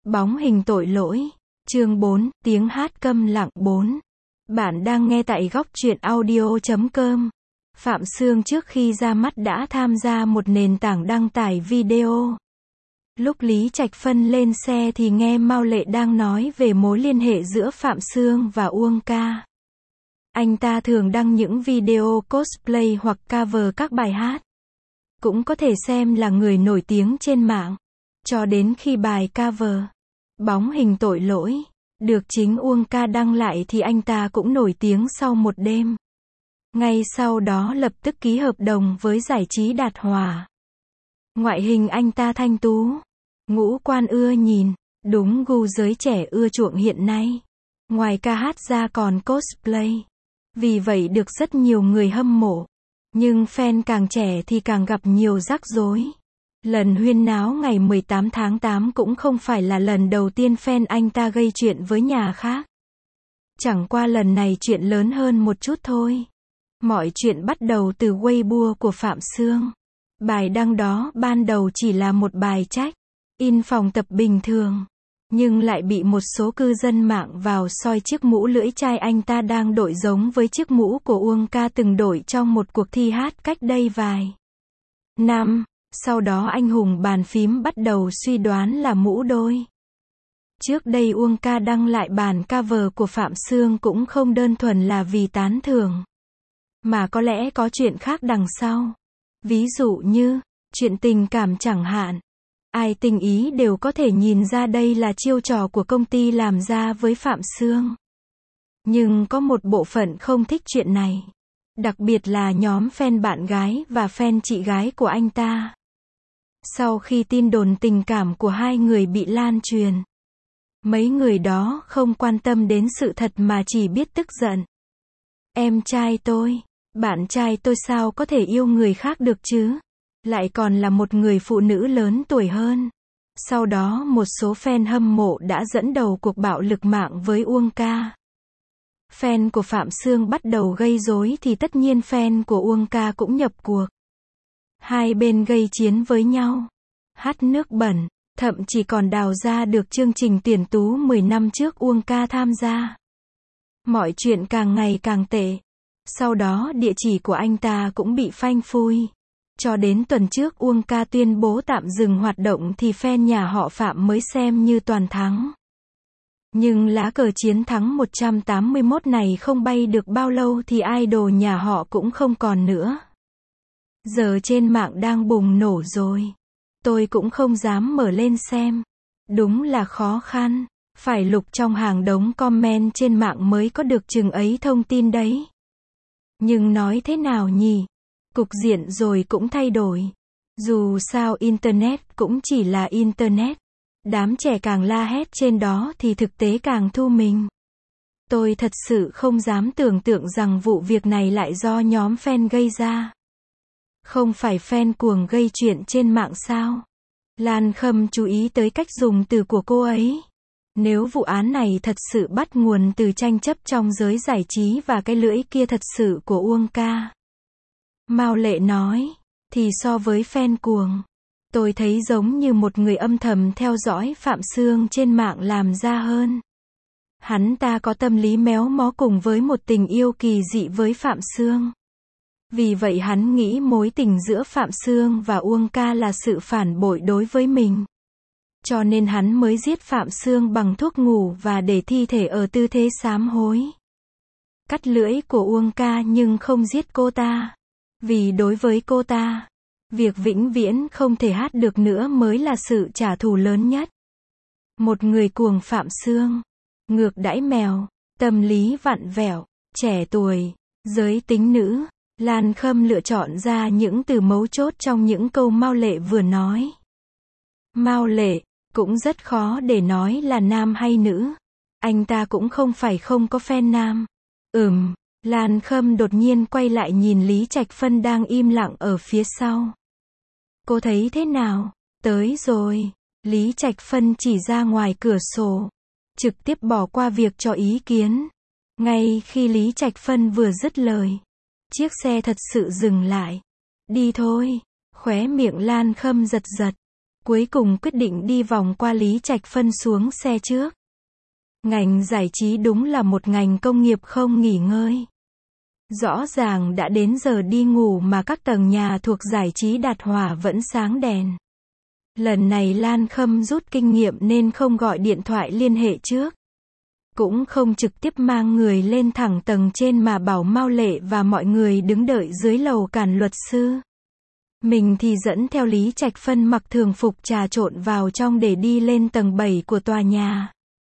Bóng hình tội lỗi. Chương 4, tiếng hát câm lặng 4. Bạn đang nghe tại góc truyện audio.com. Phạm Sương trước khi ra mắt đã tham gia một nền tảng đăng tải video. Lúc Lý Trạch Phân lên xe thì nghe Mao Lệ đang nói về mối liên hệ giữa Phạm Sương và Uông Ca. Anh ta thường đăng những video cosplay hoặc cover các bài hát. Cũng có thể xem là người nổi tiếng trên mạng. Cho đến khi bài cover Bóng hình tội lỗi được chính Uông Ca đăng lại thì anh ta cũng nổi tiếng sau một đêm. Ngay sau đó lập tức ký hợp đồng với giải trí Đạt Hòa. Ngoại hình anh ta thanh tú, ngũ quan ưa nhìn, đúng gu giới trẻ ưa chuộng hiện nay. Ngoài ca hát ra còn cosplay. Vì vậy được rất nhiều người hâm mộ. Nhưng fan càng trẻ thì càng gặp nhiều rắc rối. Lần huyên náo ngày 18 tháng 8 cũng không phải là lần đầu tiên fan anh ta gây chuyện với nhà khác. Chẳng qua lần này chuyện lớn hơn một chút thôi. Mọi chuyện bắt đầu từ Weibo của Phạm Sương. Bài đăng đó ban đầu chỉ là một bài trách in phòng tập bình thường. Nhưng lại bị một số cư dân mạng vào soi chiếc mũ lưỡi chai anh ta đang đội giống với chiếc mũ của Uông Ca từng đội trong một cuộc thi hát cách đây vài năm. Sau đó anh hùng bàn phím bắt đầu suy đoán là mũ đôi. Trước đây Uông Ca đăng lại bản cover của Phạm Sương cũng không đơn thuần là vì tán thưởng, mà có lẽ có chuyện khác đằng sau. Ví dụ như, chuyện tình cảm chẳng hạn. Ai tinh ý đều có thể nhìn ra đây là chiêu trò của công ty làm ra với Phạm Sương. Nhưng có một bộ phận không thích chuyện này. Đặc biệt là nhóm fan bạn gái và fan chị gái của anh ta. Sau khi tin đồn tình cảm của hai người bị lan truyền, mấy người đó không quan tâm đến sự thật mà chỉ biết tức giận. Em trai tôi, bạn trai tôi sao có thể yêu người khác được chứ? Lại còn là một người phụ nữ lớn tuổi hơn. Sau đó một số fan hâm mộ đã dẫn đầu cuộc bạo lực mạng với Uông Ca. Fan của Phạm Sương bắt đầu gây rối thì tất nhiên fan của Uông Ca cũng nhập cuộc. Hai bên gây chiến với nhau, hắt nước bẩn, thậm chí còn đào ra được chương trình tuyển tú 10 năm trước Uông Ca tham gia. Mọi chuyện càng ngày càng tệ. Sau đó địa chỉ của anh ta cũng bị phanh phui. Cho đến tuần trước Uông Ca tuyên bố tạm dừng hoạt động thì fan nhà họ Phạm mới xem như toàn thắng. Nhưng lá cờ chiến thắng 181 này không bay được bao lâu thì idol nhà họ cũng không còn nữa. Giờ trên mạng đang bùng nổ rồi. Tôi cũng không dám mở lên xem. Đúng là khó khăn. Phải lục trong hàng đống comment trên mạng mới có được chừng ấy thông tin đấy. Nhưng nói thế nào nhỉ? Cục diện rồi cũng thay đổi. Dù sao Internet cũng chỉ là Internet. Đám trẻ càng la hét trên đó thì thực tế càng thu mình. Tôi thật sự không dám tưởng tượng rằng vụ việc này lại do nhóm fan gây ra. Không phải fan cuồng gây chuyện trên mạng sao? Lan Khâm chú ý tới cách dùng từ của cô ấy. Nếu vụ án này thật sự bắt nguồn từ tranh chấp trong giới giải trí và cái lưỡi kia thật sự của Uông Ca, Mao Lệ nói, thì so với fan cuồng, tôi thấy giống như một người âm thầm theo dõi Phạm Sương trên mạng làm ra hơn. Hắn ta có tâm lý méo mó cùng với một tình yêu kỳ dị với Phạm Sương. Vì vậy hắn nghĩ mối tình giữa Phạm Sương và Uông Ca là sự phản bội đối với mình. Cho nên hắn mới giết Phạm Sương bằng thuốc ngủ và để thi thể ở tư thế sám hối. Cắt lưỡi của Uông Ca nhưng không giết cô ta. Vì đối với cô ta, việc vĩnh viễn không thể hát được nữa mới là sự trả thù lớn nhất. Một người cuồng Phạm Sương, ngược đãi mèo, tâm lý vặn vẹo, trẻ tuổi, giới tính nữ. Lan Khâm lựa chọn ra những từ mấu chốt trong những câu Mao Lệ vừa nói. Mao Lệ, cũng rất khó để nói là nam hay nữ. Anh ta cũng không phải không có fan nam. Lan Khâm đột nhiên quay lại nhìn Lý Trạch Phân đang im lặng ở phía sau. Cô thấy thế nào? Tới rồi. Lý Trạch Phân chỉ ra ngoài cửa sổ. Trực tiếp bỏ qua việc cho ý kiến. Ngay khi Lý Trạch Phân vừa dứt lời, chiếc xe thật sự dừng lại. Đi thôi. Khóe miệng Lan Khâm giật giật. Cuối cùng quyết định đi vòng qua Lý Trạch Phân xuống xe trước. Ngành giải trí đúng là một ngành công nghiệp không nghỉ ngơi. Rõ ràng đã đến giờ đi ngủ mà các tầng nhà thuộc giải trí Đạt Hỏa vẫn sáng đèn. Lần này Lan Khâm rút kinh nghiệm nên không gọi điện thoại liên hệ trước. Cũng không trực tiếp mang người lên thẳng tầng trên mà bảo Mao Lệ và mọi người đứng đợi dưới lầu cản luật sư. Mình thì dẫn theo Lý Trạch Phân mặc thường phục trà trộn vào trong để đi lên tầng 7 của tòa nhà.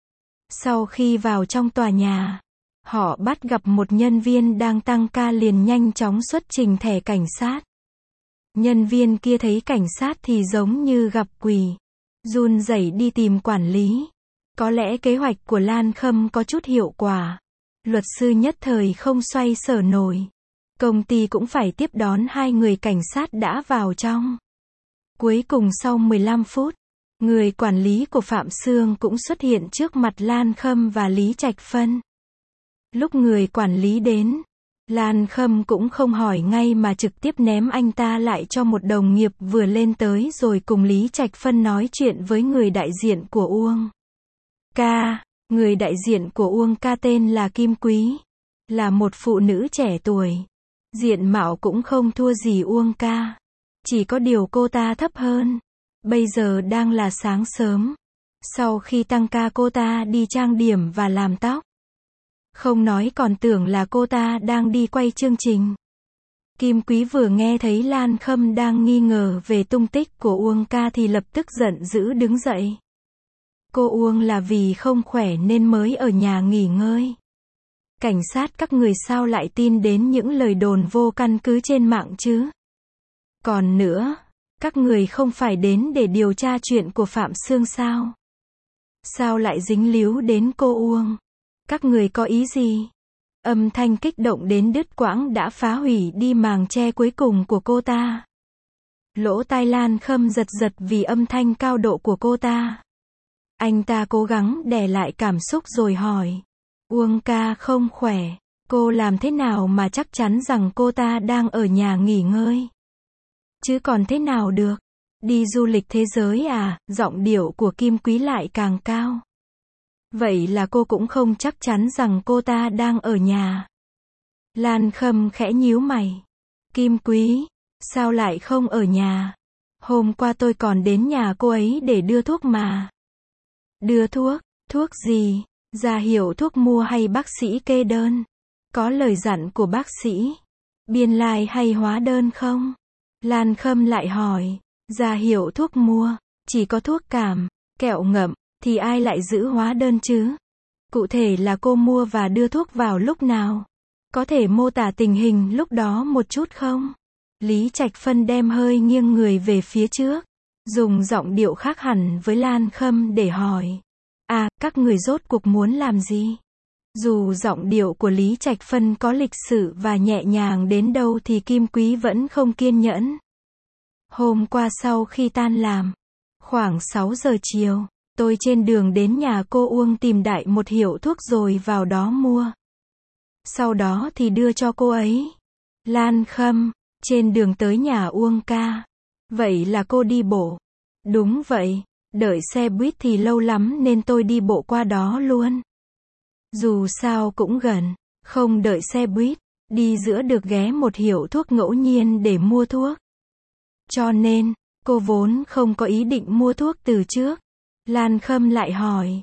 Sau khi vào trong tòa nhà, họ bắt gặp một nhân viên đang tăng ca liền nhanh chóng xuất trình thẻ cảnh sát. Nhân viên kia thấy cảnh sát thì giống như gặp quỷ, run rẩy đi tìm quản lý. Có lẽ kế hoạch của Lan Khâm có chút hiệu quả. Luật sư nhất thời không xoay sở nổi. Công ty cũng phải tiếp đón hai người cảnh sát đã vào trong. Cuối cùng sau 15 phút, người quản lý của Phạm Sương cũng xuất hiện trước mặt Lan Khâm và Lý Trạch Phân. Lúc người quản lý đến, Lan Khâm cũng không hỏi ngay mà trực tiếp ném anh ta lại cho một đồng nghiệp vừa lên tới rồi cùng Lý Trạch Phân nói chuyện với người đại diện của Uông Ca. Người đại diện của Uông Ca tên là Kim Quý, là một phụ nữ trẻ tuổi. Diện mạo cũng không thua gì Uông Ca, chỉ có điều cô ta thấp hơn. Bây giờ đang là sáng sớm. Sau khi tăng ca cô ta đi trang điểm và làm tóc. Không nói còn tưởng là cô ta đang đi quay chương trình. Kim Quý vừa nghe thấy Lan Khâm đang nghi ngờ về tung tích của Uông Ca thì lập tức giận dữ đứng dậy. Cô Uông là vì không khỏe nên mới ở nhà nghỉ ngơi. Cảnh sát các người sao lại tin đến những lời đồn vô căn cứ trên mạng chứ? Còn nữa, các người không phải đến để điều tra chuyện của Phạm Sương sao? Sao lại dính líu đến cô Uông? Các người có ý gì? Âm thanh kích động đến đứt quãng đã phá hủy đi màng che cuối cùng của cô ta. Lỗ tai Lan Khâm giật giật vì âm thanh cao độ của cô ta. Anh ta cố gắng đè lại cảm xúc rồi hỏi. Uông Ca không khỏe, cô làm thế nào mà chắc chắn rằng cô ta đang ở nhà nghỉ ngơi? Chứ còn thế nào được? Đi du lịch thế giới à? Giọng điệu của Kim Quý lại càng cao. Vậy là cô cũng không chắc chắn rằng cô ta đang ở nhà. Lan Khâm khẽ nhíu mày. Kim Quý, sao lại không ở nhà? Hôm qua tôi còn đến nhà cô ấy để đưa thuốc mà. Đưa thuốc? Thuốc gì? Ra hiệu thuốc mua hay bác sĩ kê đơn? Có lời dặn của bác sĩ? Biên lai hay hóa đơn không? Lan Khâm lại hỏi. Ra hiệu thuốc mua, chỉ có thuốc cảm, kẹo ngậm, thì ai lại giữ hóa đơn chứ? Cụ thể là cô mua và đưa thuốc vào lúc nào? Có thể mô tả tình hình lúc đó một chút không? Lý Trạch Phân đem hơi nghiêng người về phía trước, dùng giọng điệu khác hẳn với Lan Khâm để hỏi. À, các người rốt cuộc muốn làm gì? Dù giọng điệu của Lý Trạch Phân có lịch sự và nhẹ nhàng đến đâu thì Kim Quý vẫn không kiên nhẫn. Hôm qua sau khi tan làm, khoảng 6 giờ chiều, tôi trên đường đến nhà cô Uông tìm đại một hiệu thuốc rồi vào đó mua. Sau đó thì đưa cho cô ấy. Lan Khâm, trên đường tới nhà Uông Ca. Vậy là cô đi bộ? Đúng vậy, đợi xe buýt thì lâu lắm nên tôi đi bộ qua đó luôn. Dù sao cũng gần, không đợi xe buýt, đi giữa được ghé một hiệu thuốc ngẫu nhiên để mua thuốc. Cho nên, cô vốn không có ý định mua thuốc từ trước. Lan Khâm lại hỏi,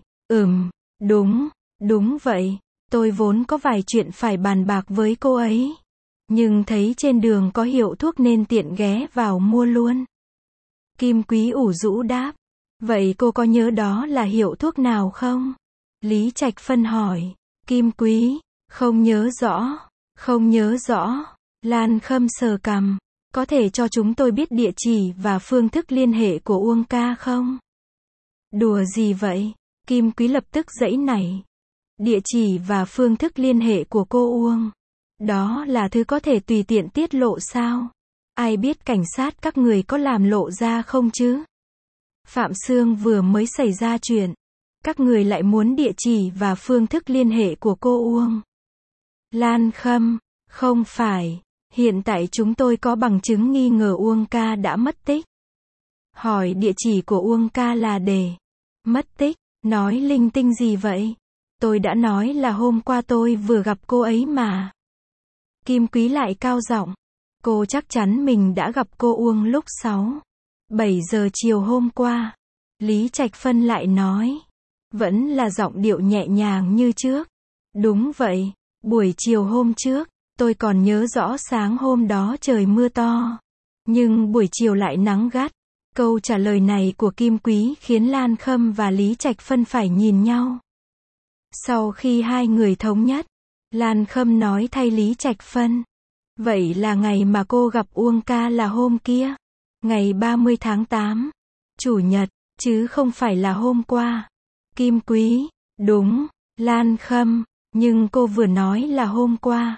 đúng vậy, tôi vốn có vài chuyện phải bàn bạc với cô ấy. Nhưng thấy trên đường có hiệu thuốc nên tiện ghé vào mua luôn. Kim Quý ủ rũ đáp, vậy cô có nhớ đó là hiệu thuốc nào không? Lý Trạch Phân hỏi, Kim Quý, không nhớ rõ. Lan Khâm sờ cằm, có thể cho chúng tôi biết địa chỉ và phương thức liên hệ của Uông Ca không? Đùa gì vậy? Kim Quý lập tức giãy nảy. Địa chỉ và phương thức liên hệ của cô Uông. Đó là thứ có thể tùy tiện tiết lộ sao? Ai biết cảnh sát các người có làm lộ ra không chứ? Phạm Sương vừa mới xảy ra chuyện. Các người lại muốn địa chỉ và phương thức liên hệ của cô Uông. Lan Khâm, không phải. Hiện tại chúng tôi có bằng chứng nghi ngờ Uông Ca đã mất tích. Hỏi địa chỉ của Uông ca là để mất tích, nói linh tinh gì vậy? Tôi đã nói là hôm qua tôi vừa gặp cô ấy mà. Kim Quý lại cao giọng. Cô chắc chắn mình đã gặp cô Uông lúc 7 giờ chiều hôm qua. Lý Trạch Phân lại nói. Vẫn là giọng điệu nhẹ nhàng như trước. Đúng vậy, buổi chiều hôm trước, tôi còn nhớ rõ sáng hôm đó trời mưa to. Nhưng buổi chiều lại nắng gắt. Câu trả lời này của Kim Quý khiến Lan Khâm và Lý Trạch Phân phải nhìn nhau. Sau khi hai người thống nhất, Lan Khâm nói thay Lý Trạch Phân. Vậy là ngày mà cô gặp Uông ca là hôm kia. Ngày 30 tháng 8. Chủ nhật, chứ không phải là hôm qua. Kim Quý. Đúng. Lan Khâm. Nhưng cô vừa nói là hôm qua.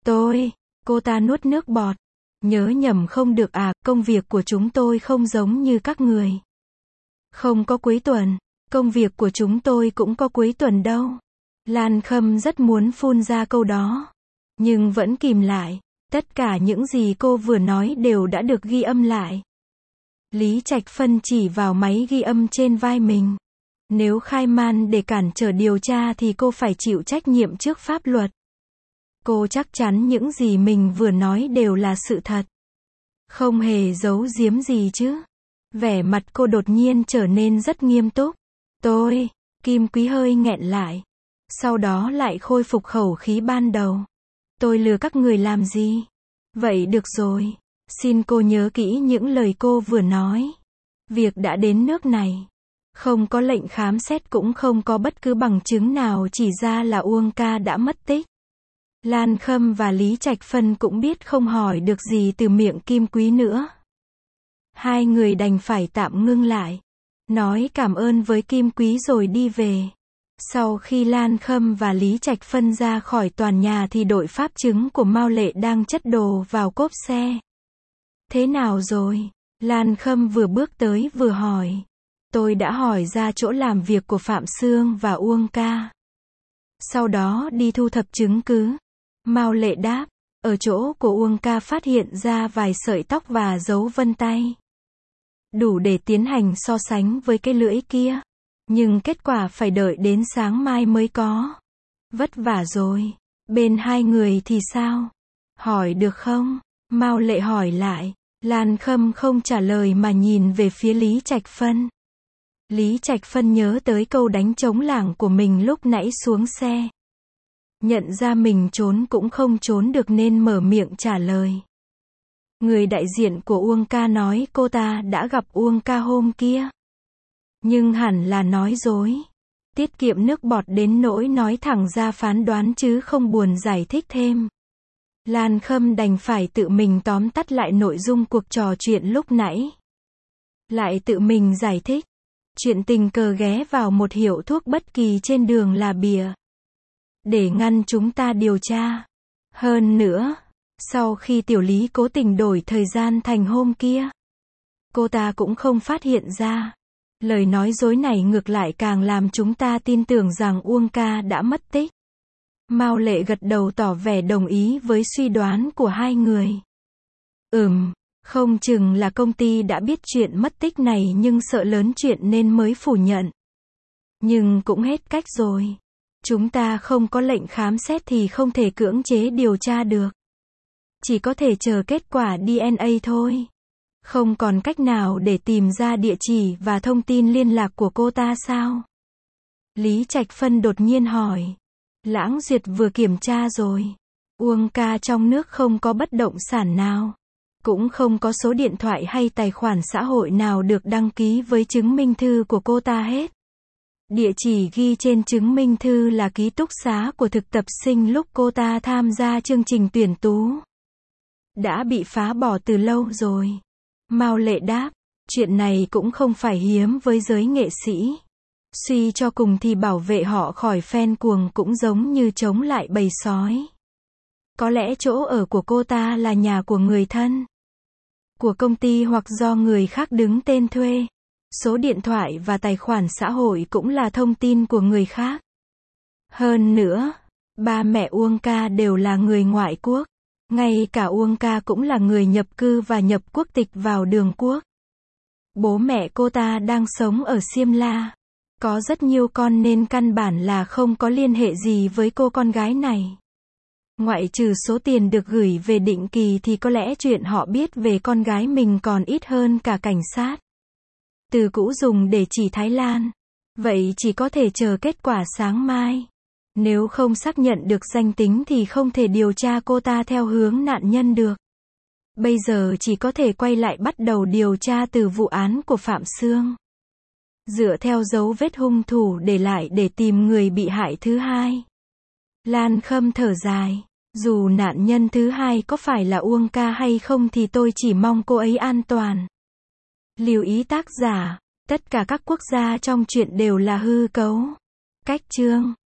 Cô ta nuốt nước bọt. Nhớ nhầm không được à, công việc của chúng tôi không giống như các người. Không có cuối tuần. Công việc của chúng tôi cũng có cuối tuần đâu. Lan Khâm rất muốn phun ra câu đó. Nhưng vẫn kìm lại. Tất cả những gì cô vừa nói đều đã được ghi âm lại. Lý Trạch Phân chỉ vào máy ghi âm trên vai mình. Nếu khai man để cản trở điều tra thì cô phải chịu trách nhiệm trước pháp luật. Cô chắc chắn những gì mình vừa nói đều là sự thật. Không hề giấu giếm gì chứ. Vẻ mặt cô đột nhiên trở nên rất nghiêm túc. Kim Quý hơi nghẹn lại. Sau đó lại khôi phục khẩu khí ban đầu. Tôi lừa các người làm gì? Vậy được rồi. Xin cô nhớ kỹ những lời cô vừa nói. Việc đã đến nước này. Không có lệnh khám xét cũng không có bất cứ bằng chứng nào chỉ ra là Uông ca đã mất tích. Lan Khâm và Lý Trạch Phân cũng biết không hỏi được gì từ miệng Kim Quý nữa. Hai người đành phải tạm ngưng lại. Nói cảm ơn với Kim Quý rồi đi về. Sau khi Lan Khâm và Lý Trạch Phân ra khỏi tòa nhà thì đội pháp chứng của Mao Lệ đang chất đồ vào cốp xe. Thế nào rồi? Lan Khâm vừa bước tới vừa hỏi. Tôi đã hỏi ra chỗ làm việc của Phạm Sương và Uông ca. Sau đó đi thu thập chứng cứ. Mao Lệ đáp. Ở chỗ của Uông ca phát hiện ra vài sợi tóc và dấu vân tay. Đủ để tiến hành so sánh với cái lưỡi kia. Nhưng kết quả phải đợi đến sáng mai mới có. Vất vả rồi. Bên hai người thì sao? Hỏi được không? Mao Lệ hỏi lại. Lan Khâm không trả lời mà nhìn về phía Lý Trạch Phân. Lý Trạch Phân nhớ tới câu đánh trống lảng của mình lúc nãy xuống xe. Nhận ra mình trốn cũng không trốn được nên mở miệng trả lời. Người đại diện của Uông ca nói cô ta đã gặp Uông ca hôm kia. Nhưng hẳn là nói dối. Tiết kiệm nước bọt đến nỗi nói thẳng ra phán đoán chứ không buồn giải thích thêm. Lan Khâm đành phải tự mình tóm tắt lại nội dung cuộc trò chuyện lúc nãy. Lại tự mình giải thích. Chuyện tình cờ ghé vào một hiệu thuốc bất kỳ trên đường là bịa. Để ngăn chúng ta điều tra. Hơn nữa, sau khi Tiểu Lý cố tình đổi thời gian thành hôm kia, cô ta cũng không phát hiện ra. Lời nói dối này ngược lại càng làm chúng ta tin tưởng rằng Uông ca đã mất tích. Mao Lệ gật đầu tỏ vẻ đồng ý với suy đoán của hai người. Không chừng là công ty đã biết chuyện mất tích này nhưng sợ lớn chuyện nên mới phủ nhận. Nhưng cũng hết cách rồi. Chúng ta không có lệnh khám xét thì không thể cưỡng chế điều tra được. Chỉ có thể chờ kết quả DNA thôi. Không còn cách nào để tìm ra địa chỉ và thông tin liên lạc của cô ta sao? Lý Trạch Phân đột nhiên hỏi. Lãng Duyệt vừa kiểm tra rồi. Uông ca trong nước không có bất động sản nào. Cũng không có số điện thoại hay tài khoản xã hội nào được đăng ký với chứng minh thư của cô ta hết. Địa chỉ ghi trên chứng minh thư là ký túc xá của thực tập sinh lúc cô ta tham gia chương trình tuyển tú. Đã bị phá bỏ từ lâu rồi. Mao Lệ đáp, chuyện này cũng không phải hiếm với giới nghệ sĩ. Suy cho cùng thì bảo vệ họ khỏi fan cuồng cũng giống như chống lại bầy sói. Có lẽ chỗ ở của cô ta là nhà của người thân, của công ty hoặc do người khác đứng tên thuê. Số điện thoại và tài khoản xã hội cũng là thông tin của người khác. Hơn nữa, ba mẹ Uông ca đều là người ngoại quốc. Ngay cả Uông ca cũng là người nhập cư và nhập quốc tịch vào Đường Quốc. Bố mẹ cô ta đang sống ở Simla. Có rất nhiều con nên căn bản là không có liên hệ gì với cô con gái này. Ngoại trừ số tiền được gửi về định kỳ thì có lẽ chuyện họ biết về con gái mình còn ít hơn cả cảnh sát. Từ cũ dùng để chỉ Thái Lan. Vậy chỉ có thể chờ kết quả sáng mai. Nếu không xác nhận được danh tính thì không thể điều tra cô ta theo hướng nạn nhân được. Bây giờ chỉ có thể quay lại bắt đầu điều tra từ vụ án của Phạm Sương. Dựa theo dấu vết hung thủ để lại để tìm người bị hại thứ hai. Lan Khâm thở dài. Dù nạn nhân thứ hai có phải là Uông Ca hay không thì tôi chỉ mong cô ấy an toàn. Lưu ý tác giả. Tất cả các quốc gia trong truyện đều là hư cấu. Cách chương